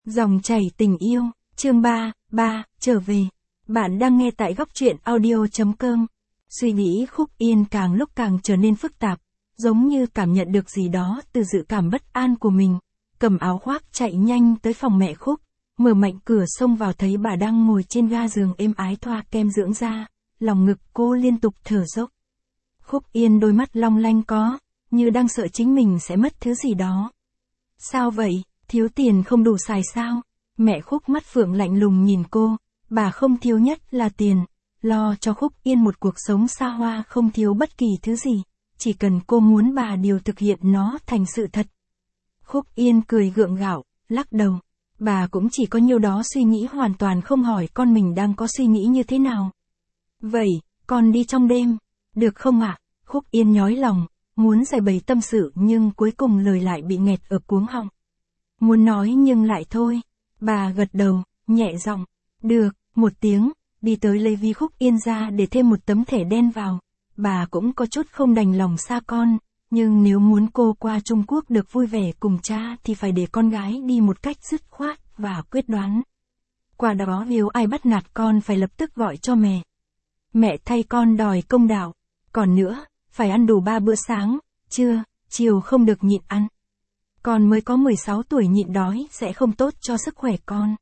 Dòng chảy tình yêu, chương 3, trở về. Bạn đang nghe tại góc truyện audio.com. Suy nghĩ Khúc Yên càng lúc càng trở nên phức tạp, giống như cảm nhận được gì đó từ dự cảm bất an của mình. Cầm áo khoác chạy nhanh tới phòng mẹ Khúc, mở mạnh cửa xông vào thấy bà đang ngồi trên ga giường êm ái thoa kem dưỡng da, lòng ngực cô liên tục thở dốc. Khúc Yên đôi mắt long lanh như đang sợ chính mình sẽ mất thứ gì đó. Sao vậy? Thiếu tiền không đủ xài sao? Mẹ Khúc mắt phượng lạnh lùng nhìn cô, bà không thiếu nhất là tiền, lo cho Khúc Yên một cuộc sống xa hoa không thiếu bất kỳ thứ gì, chỉ cần cô muốn bà điều thực hiện nó thành sự thật. Khúc Yên cười gượng gạo, lắc đầu, bà cũng chỉ có nhiêu đó suy nghĩ hoàn toàn không hỏi con mình đang có suy nghĩ như thế nào. Vậy, con đi trong đêm, được không ạ? Khúc Yên nhói lòng, muốn giải bày tâm sự nhưng cuối cùng lời lại bị nghẹt ở cuống họng. Muốn nói nhưng lại thôi. Bà gật đầu, nhẹ giọng. Được, một tiếng, đi tới lấy ví Khúc Yên ra để thêm một tấm thẻ đen vào. Bà cũng có chút không đành lòng xa con, nhưng nếu muốn cô qua Trung Quốc được vui vẻ cùng cha thì phải để con gái đi một cách dứt khoát và quyết đoán. Qua đó nếu ai bắt nạt con phải lập tức gọi cho mẹ. Mẹ thay con đòi công đạo. Còn nữa, phải ăn đủ 3 bữa sáng, trưa, chiều không được nhịn ăn. Con mới có 16 tuổi nhịn đói sẽ không tốt cho sức khỏe con.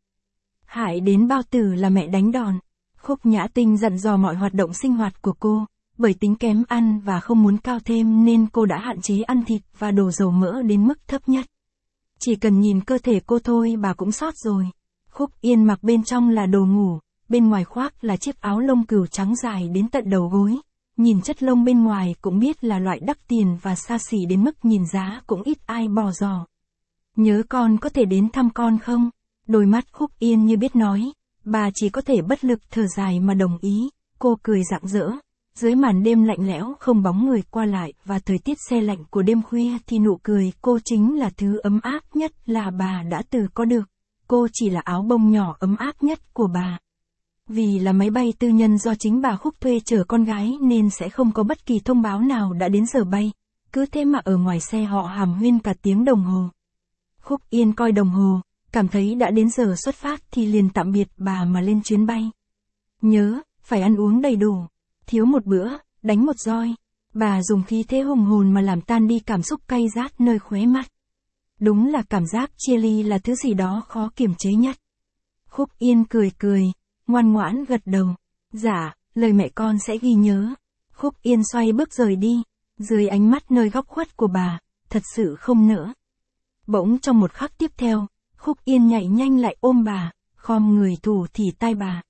Hại đến bao tử là mẹ đánh đòn. Khúc Nhã Tinh dặn dò mọi hoạt động sinh hoạt của cô, bởi tính kém ăn và không muốn cao thêm nên cô đã hạn chế ăn thịt và đồ dầu mỡ đến mức thấp nhất. Chỉ cần nhìn cơ thể cô thôi bà cũng sót rồi. Khúc Yên mặc bên trong là đồ ngủ, bên ngoài khoác là chiếc áo lông cừu trắng dài đến tận đầu gối. Nhìn chất lông bên ngoài cũng biết là loại đắt tiền và xa xỉ đến mức nhìn giá cũng ít ai bỏ dò. Nhớ con có thể đến thăm con không? Đôi mắt Khúc Yên như biết nói, bà chỉ có thể bất lực thở dài mà đồng ý. Cô cười rạng rỡ, dưới màn đêm lạnh lẽo không bóng người qua lại và thời tiết se lạnh của đêm khuya thì nụ cười cô chính là thứ ấm áp nhất là bà đã từ có được. Cô chỉ là áo bông nhỏ ấm áp nhất của bà. Vì là máy bay tư nhân do chính bà Khúc thuê chở con gái nên sẽ không có bất kỳ thông báo nào đã đến giờ bay. Cứ thế mà ở ngoài xe họ hàn huyên cả tiếng đồng hồ. Khúc Yên coi đồng hồ, cảm thấy đã đến giờ xuất phát thì liền tạm biệt bà mà lên chuyến bay. Nhớ, phải ăn uống đầy đủ. Thiếu một bữa, đánh một roi. Bà dùng khí thế hùng hồn mà làm tan đi cảm xúc cay rát nơi khóe mắt. Đúng là cảm giác chia ly là thứ gì đó khó kiềm chế nhất. Khúc Yên cười, ngoan ngoãn gật đầu. Dạ, lời mẹ con sẽ ghi nhớ. Khúc Yên xoay bước rời đi, dưới ánh mắt nơi góc khuất của bà, thật sự không nỡ. Bỗng trong một khắc tiếp theo, Khúc Yên nhảy nhanh lại ôm bà, khom người thủ thì tai bà.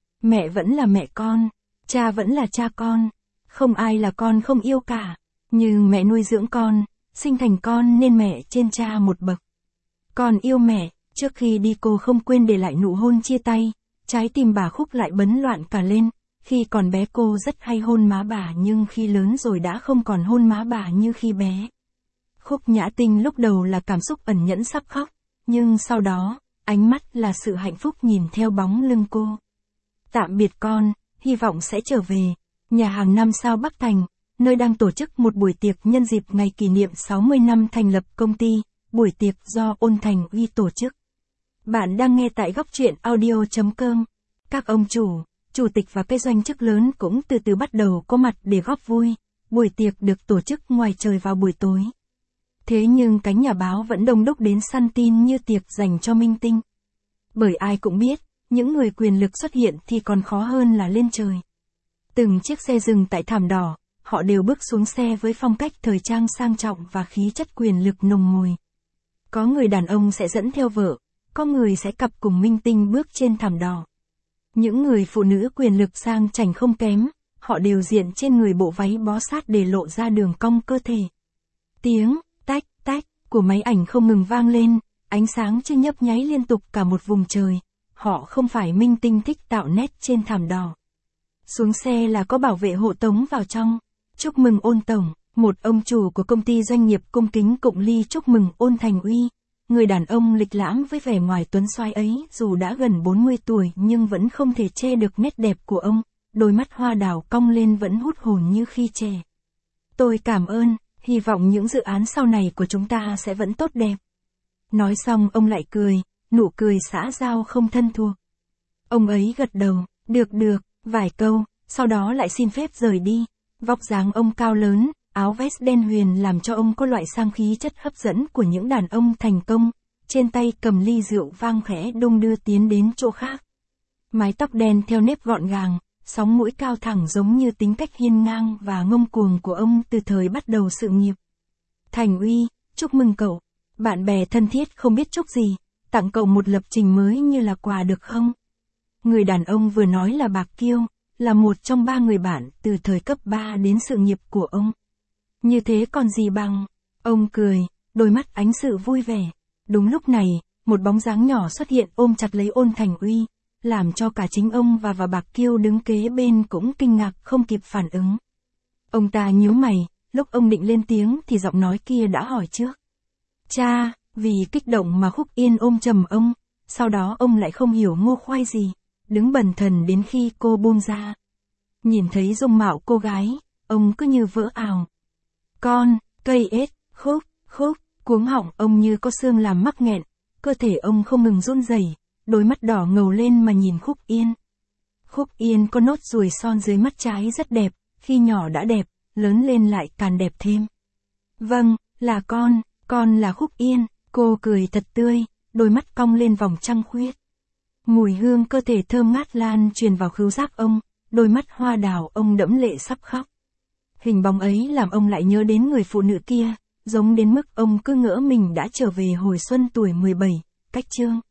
Mẹ vẫn là mẹ con, cha vẫn là cha con, không ai là con không yêu cả. Nhưng mẹ nuôi dưỡng con, sinh thành con nên mẹ trên cha một bậc. Con yêu mẹ, trước khi đi cô không quên để lại nụ hôn chia tay. Trái tim bà Khúc lại bấn loạn cả lên, khi còn bé cô rất hay hôn má bà nhưng khi lớn rồi đã không còn hôn má bà như khi bé. Khúc Nhã Tinh lúc đầu là cảm xúc ẩn nhẫn sắp khóc, nhưng sau đó, ánh mắt là sự hạnh phúc nhìn theo bóng lưng cô. Tạm biệt con, hy vọng sẽ trở về. Nhà hàng 5 sao Bắc Thành, nơi đang tổ chức một buổi tiệc nhân dịp ngày kỷ niệm 60 năm thành lập công ty, buổi tiệc do Ôn Thành Uy tổ chức. Bạn đang nghe tại góc truyện audio.com. Các ông chủ tịch và các doanh chức lớn cũng từ từ bắt đầu có mặt để góp vui. Buổi tiệc được tổ chức ngoài trời vào buổi tối. Thế nhưng cánh nhà báo vẫn đông đúc đến săn tin như tiệc dành cho minh tinh. Bởi ai cũng biết, những người quyền lực xuất hiện thì còn khó hơn là lên trời. Từng chiếc xe dừng tại thảm đỏ, họ đều bước xuống xe với phong cách thời trang sang trọng và khí chất quyền lực nồng mùi. Có người đàn ông sẽ dẫn theo vợ. Có người sẽ cặp cùng minh tinh bước trên thảm đỏ. Những người phụ nữ quyền lực sang chảnh không kém, họ đều diện trên người bộ váy bó sát để lộ ra đường cong cơ thể. Tiếng tách tách của máy ảnh không ngừng vang lên, ánh sáng chưa nhấp nháy liên tục cả một vùng trời. Họ không phải minh tinh thích tạo nét trên thảm đỏ. Xuống xe là có bảo vệ hộ tống vào trong. Chúc mừng Ôn tổng, một ông chủ của công ty doanh nghiệp cung kính cụng ly chúc mừng Ôn Thành Uy. Người đàn ông lịch lãm với vẻ ngoài tuấn xoái ấy dù đã gần 40 tuổi nhưng vẫn không thể che được nét đẹp của ông, đôi mắt hoa đào cong lên vẫn hút hồn như khi trẻ. Tôi cảm ơn, hy vọng những dự án sau này của chúng ta sẽ vẫn tốt đẹp. Nói xong ông lại cười, nụ cười xã giao không thân thuộc. Ông ấy gật đầu, được, vài câu, sau đó lại xin phép rời đi. Vóc dáng ông cao lớn, áo vest đen huyền làm cho ông có loại sang khí chất hấp dẫn của những đàn ông thành công, trên tay cầm ly rượu vang khẽ đung đưa tiến đến chỗ khác. Mái tóc đen theo nếp gọn gàng, sóng mũi cao thẳng giống như tính cách hiên ngang và ngông cuồng của ông từ thời bắt đầu sự nghiệp. Thành Uy, chúc mừng cậu. Bạn bè thân thiết không biết chúc gì, tặng cậu một lập trình mới như là quà được không? Người đàn ông vừa nói là Bạc Kiêu, là một trong 3 người bạn từ thời cấp 3 đến sự nghiệp của ông. Như thế còn gì bằng? Ông cười, đôi mắt ánh sự vui vẻ. Đúng lúc này, một bóng dáng nhỏ xuất hiện ôm chặt lấy Ôn Thành Uy, làm cho cả chính ông và Bạc Kiêu đứng kế bên cũng kinh ngạc không kịp phản ứng. Ông ta nhíu mày, lúc ông định lên tiếng thì giọng nói kia đã hỏi trước. Cha, vì kích động mà Khúc Yên ôm chầm ông, sau đó ông lại không hiểu ngô khoai gì, đứng bần thần đến khi cô buông ra. Nhìn thấy dung mạo cô gái, ông cứ như vỡ ào. Con, cây ếch, khúc, cuống họng ông như có xương làm mắc nghẹn, cơ thể ông không ngừng run rẩy, đôi mắt đỏ ngầu lên mà nhìn Khúc Yên. Khúc Yên có nốt ruồi son dưới mắt trái rất đẹp, khi nhỏ đã đẹp, lớn lên lại càng đẹp thêm. Vâng, là con là Khúc Yên, cô cười thật tươi, đôi mắt cong lên vòng trăng khuyết. Mùi hương cơ thể thơm ngát lan truyền vào khứu giác ông, đôi mắt hoa đào ông đẫm lệ sắp khóc. Hình bóng ấy làm ông lại nhớ đến người phụ nữ kia, giống đến mức ông cứ ngỡ mình đã trở về hồi xuân tuổi 17, cách chương.